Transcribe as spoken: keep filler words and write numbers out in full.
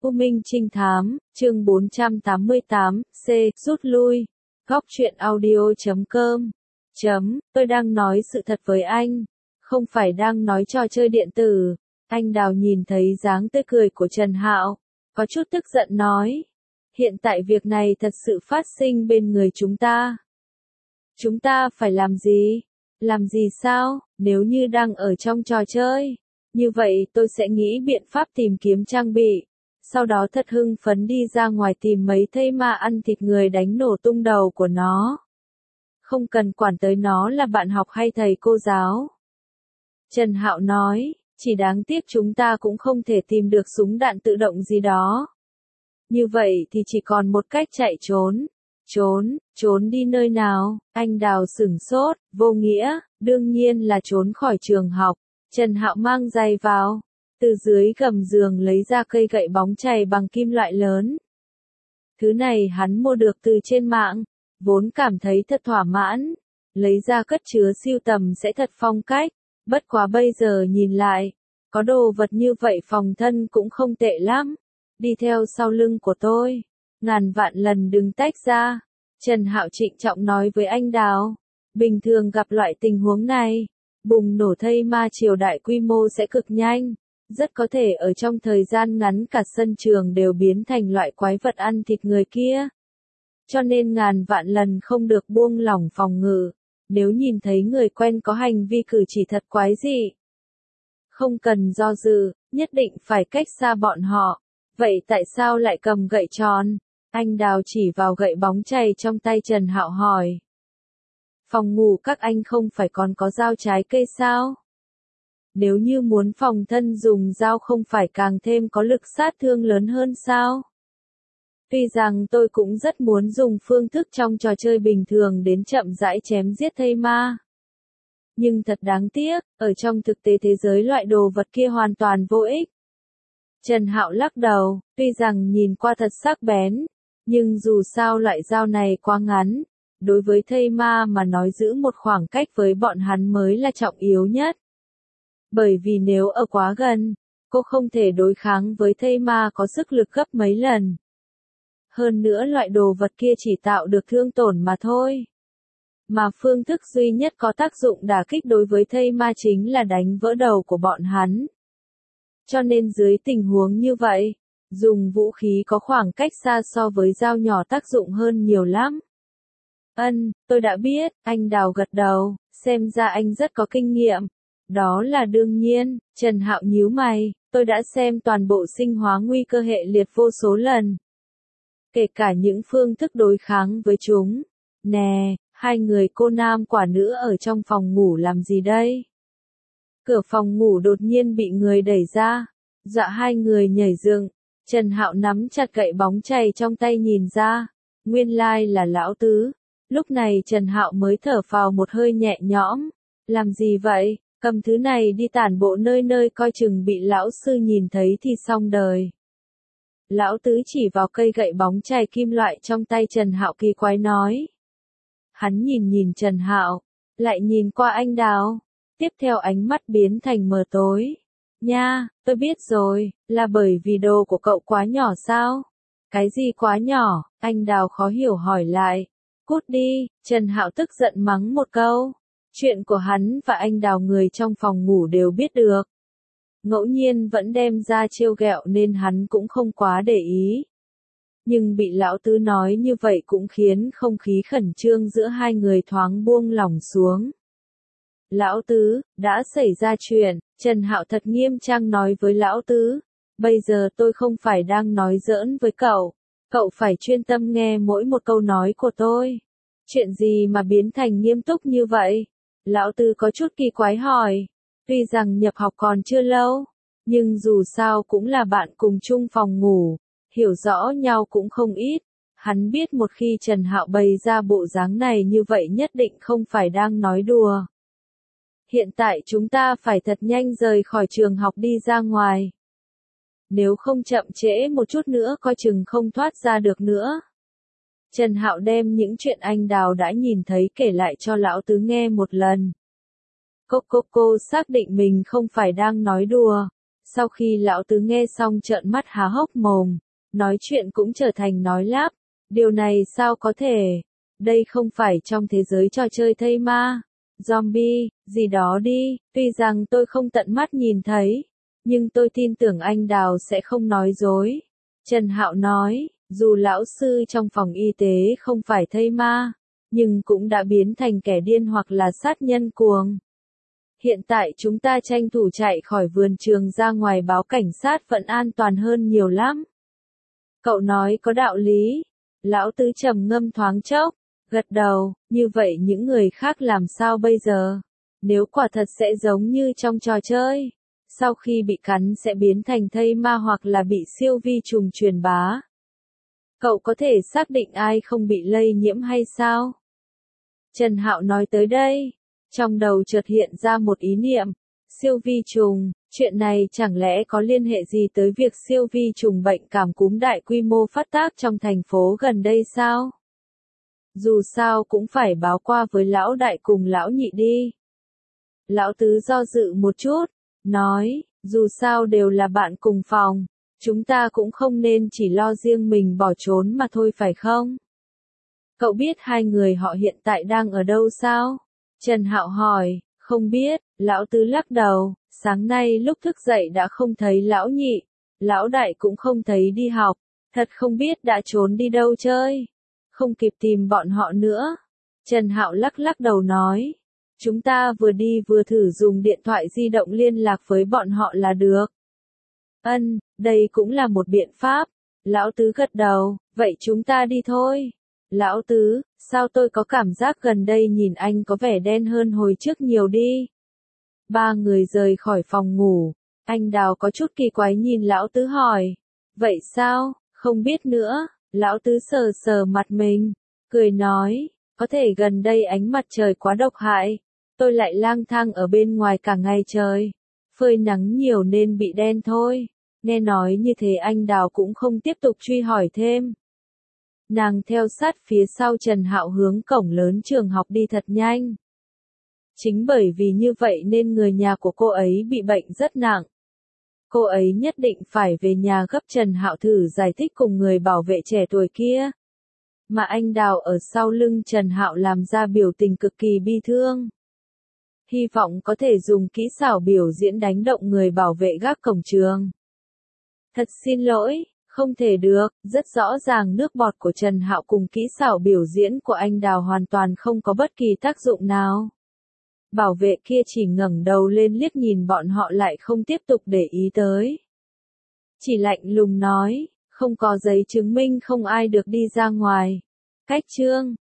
U Minh Trinh Thám, chương bốn trăm tám mươi tám, C, rút lui. Góc truyện audio chấm com. Chấm, tôi đang nói sự thật với anh, không phải đang nói trò chơi điện tử. Anh Đào nhìn thấy dáng tươi cười của Trần Hạo, có chút tức giận nói. Hiện tại việc này thật sự phát sinh bên người chúng ta. Chúng ta phải làm gì? Làm gì sao? Nếu như đang ở trong trò chơi, như vậy tôi sẽ nghĩ biện pháp tìm kiếm trang bị. Sau đó thật hưng phấn đi ra ngoài tìm mấy thây ma ăn thịt người đánh nổ tung đầu của nó. Không cần quản tới nó là bạn học hay thầy cô giáo. Trần Hạo nói, chỉ đáng tiếc chúng ta cũng không thể tìm được súng đạn tự động gì đó. Như vậy thì chỉ còn một cách chạy trốn. Trốn, trốn đi nơi nào? Anh Đào sửng sốt, vô nghĩa, đương nhiên là trốn khỏi trường học. Trần Hạo mang giày vào, từ dưới gầm giường lấy ra cây gậy bóng chày bằng kim loại lớn. Thứ này hắn mua được từ trên mạng, vốn cảm thấy thật thỏa mãn, lấy ra cất chứa sưu tầm sẽ thật phong cách, bất quá bây giờ nhìn lại, có đồ vật như vậy phòng thân cũng không tệ lắm. Đi theo sau lưng của tôi, ngàn vạn lần đừng tách ra. Trần Hạo trịnh trọng nói với anh Đào, bình thường gặp loại tình huống này, bùng nổ thây ma triều đại quy mô sẽ cực nhanh, rất có thể ở trong thời gian ngắn cả sân trường đều biến thành loại quái vật ăn thịt người kia. Cho nên ngàn vạn lần không được buông lỏng phòng ngự, nếu nhìn thấy người quen có hành vi cử chỉ thật quái dị. Không cần do dự, nhất định phải cách xa bọn họ. Vậy tại sao lại cầm gậy tròn? Anh Đào chỉ vào gậy bóng chày trong tay Trần Hạo hỏi. Phòng ngủ các anh không phải còn có dao trái cây sao? Nếu như muốn phòng thân dùng dao không phải càng thêm có lực sát thương lớn hơn sao? Tuy rằng tôi cũng rất muốn dùng phương thức trong trò chơi bình thường đến chậm rãi chém giết thây ma. Nhưng thật đáng tiếc, ở trong thực tế thế giới loại đồ vật kia hoàn toàn vô ích. Trần Hạo lắc đầu, tuy rằng nhìn qua thật sắc bén, nhưng dù sao loại dao này quá ngắn, đối với thây ma mà nói giữ một khoảng cách với bọn hắn mới là trọng yếu nhất. Bởi vì nếu ở quá gần, cô không thể đối kháng với thây ma có sức lực gấp mấy lần. Hơn nữa loại đồ vật kia chỉ tạo được thương tổn mà thôi. Mà phương thức duy nhất có tác dụng đả kích đối với thây ma chính là đánh vỡ đầu của bọn hắn. Cho nên dưới tình huống như vậy, dùng vũ khí có khoảng cách xa so với dao nhỏ tác dụng hơn nhiều lắm. Ân, tôi đã biết, anh Đào gật đầu, xem ra anh rất có kinh nghiệm. Đó là đương nhiên, Trần Hạo nhíu mày, tôi đã xem toàn bộ sinh hóa nguy cơ hệ liệt vô số lần. Kể cả những phương thức đối kháng với chúng. Nè, hai người cô nam quả nữ ở trong phòng ngủ làm gì đây? Cửa phòng ngủ đột nhiên bị người đẩy ra, dọa hai người nhảy dựng. Trần Hạo nắm chặt gậy bóng chày trong tay nhìn ra, nguyên lai là lão tứ. Lúc này Trần Hạo mới thở phào một hơi nhẹ nhõm. Làm gì vậy? Cầm thứ này đi tản bộ nơi nơi coi chừng bị lão sư nhìn thấy thì xong đời. Lão tứ chỉ vào cây gậy bóng chày kim loại trong tay Trần Hạo kỳ quái nói. Hắn nhìn nhìn Trần Hạo, lại nhìn qua anh Đào, tiếp theo ánh mắt biến thành mờ tối. Nha, tôi biết rồi, là bởi vì đồ của cậu quá nhỏ sao? Cái gì quá nhỏ? Anh Đào khó hiểu hỏi lại. Cút đi, Trần Hạo tức giận mắng một câu. Chuyện của hắn và anh Đào người trong phòng ngủ đều biết được. Ngẫu nhiên vẫn đem ra trêu ghẹo nên hắn cũng không quá để ý. Nhưng bị lão tứ nói như vậy cũng khiến không khí khẩn trương giữa hai người thoáng buông lỏng xuống. Lão tứ, đã xảy ra chuyện, Trần Hạo thật nghiêm trang nói với lão tứ. Bây giờ tôi không phải đang nói giỡn với cậu, cậu phải chuyên tâm nghe mỗi một câu nói của tôi. Chuyện gì mà biến thành nghiêm túc như vậy? Lão tứ có chút kỳ quái hỏi. Tuy rằng nhập học còn chưa lâu, nhưng dù sao cũng là bạn cùng chung phòng ngủ, hiểu rõ nhau cũng không ít. Hắn biết một khi Trần Hạo bày ra bộ dáng này như vậy nhất định không phải đang nói đùa. Hiện tại chúng ta phải thật nhanh rời khỏi trường học đi ra ngoài. Nếu không chậm trễ một chút nữa coi chừng không thoát ra được nữa. Trần Hạo đem những chuyện anh Đào đã nhìn thấy kể lại cho lão tứ nghe một lần. Cô cô cô xác định mình không phải đang nói đùa. Sau khi lão tứ nghe xong trợn mắt há hốc mồm, nói chuyện cũng trở thành nói lắp. Điều này sao có thể? Đây không phải trong thế giới trò chơi thây ma, zombie, gì đó đi, tuy rằng tôi không tận mắt nhìn thấy, nhưng tôi tin tưởng anh Đào sẽ không nói dối. Trần Hạo nói, dù lão sư trong phòng y tế không phải thây ma, nhưng cũng đã biến thành kẻ điên hoặc là sát nhân cuồng. Hiện tại chúng ta tranh thủ chạy khỏi vườn trường ra ngoài báo cảnh sát vẫn an toàn hơn nhiều lắm. Cậu nói có đạo lý. Lão tứ trầm ngâm thoáng chốc, gật đầu, như vậy những người khác làm sao bây giờ? Nếu quả thật sẽ giống như trong trò chơi, sau khi bị cắn sẽ biến thành thây ma hoặc là bị siêu vi trùng truyền bá. Cậu có thể xác định ai không bị lây nhiễm hay sao? Trần Hạo nói tới đây, trong đầu chợt hiện ra một ý niệm, siêu vi trùng, chuyện này chẳng lẽ có liên hệ gì tới việc siêu vi trùng bệnh cảm cúm đại quy mô phát tác trong thành phố gần đây sao? Dù sao cũng phải báo qua với lão đại cùng lão nhị đi. Lão tứ do dự một chút, nói, dù sao đều là bạn cùng phòng, chúng ta cũng không nên chỉ lo riêng mình bỏ trốn mà thôi phải không? Cậu biết hai người họ hiện tại đang ở đâu sao? Trần Hạo hỏi, không biết, lão tứ lắc đầu, sáng nay lúc thức dậy đã không thấy lão nhị, lão đại cũng không thấy đi học, thật không biết đã trốn đi đâu chơi, không kịp tìm bọn họ nữa. Trần Hạo lắc lắc đầu nói, chúng ta vừa đi vừa thử dùng điện thoại di động liên lạc với bọn họ là được. Ân, đây cũng là một biện pháp. Lão tứ gật đầu, vậy chúng ta đi thôi. Lão tứ, sao tôi có cảm giác gần đây nhìn anh có vẻ đen hơn hồi trước nhiều đi. Ba người rời khỏi phòng ngủ, anh Đào có chút kỳ quái nhìn lão tứ hỏi. Vậy sao, không biết nữa, lão tứ sờ sờ mặt mình, cười nói, có thể gần đây ánh mặt trời quá độc hại, tôi lại lang thang ở bên ngoài cả ngày trời, phơi nắng nhiều nên bị đen thôi. Nghe nói như thế anh Đào cũng không tiếp tục truy hỏi thêm. Nàng theo sát phía sau Trần Hạo hướng cổng lớn trường học đi thật nhanh. Chính bởi vì như vậy nên người nhà của cô ấy bị bệnh rất nặng. Cô ấy nhất định phải về nhà gấp. Trần Hạo thử giải thích cùng người bảo vệ trẻ tuổi kia. Mà anh Đào ở sau lưng Trần Hạo làm ra biểu tình cực kỳ bi thương. Hy vọng có thể dùng kỹ xảo biểu diễn đánh động người bảo vệ gác cổng trường. Thật xin lỗi, không thể được, rất rõ ràng nước bọt của Trần Hạo cùng kỹ xảo biểu diễn của anh Đào hoàn toàn không có bất kỳ tác dụng nào. Bảo vệ kia chỉ ngẩng đầu lên liếc nhìn bọn họ lại không tiếp tục để ý tới. Chỉ lạnh lùng nói, không có giấy chứng minh không ai được đi ra ngoài. Cách chương